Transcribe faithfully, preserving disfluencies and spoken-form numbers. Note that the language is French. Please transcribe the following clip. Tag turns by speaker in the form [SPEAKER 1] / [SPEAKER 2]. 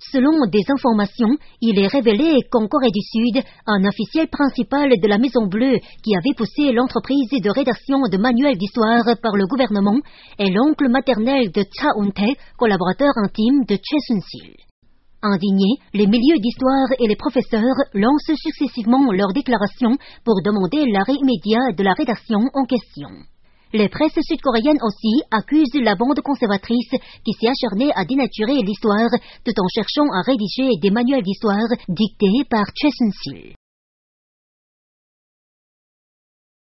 [SPEAKER 1] Selon des informations, il est révélé qu'en Corée du Sud, un officiel principal de la Maison Bleue qui avait poussé l'entreprise de rédaction de manuels d'histoire par le gouvernement est l'oncle maternel de Cha Un-tae, collaborateur intime de Choi Sun-sil. Indignés, les milieux d'histoire et les professeurs lancent successivement leurs déclarations pour demander l'arrêt immédiat de la rédaction en question. Les presses sud-coréennes aussi accusent la bande conservatrice qui s'est acharnée à dénaturer l'histoire tout en cherchant à rédiger des manuels d'histoire dictés par Choi Sun-sil.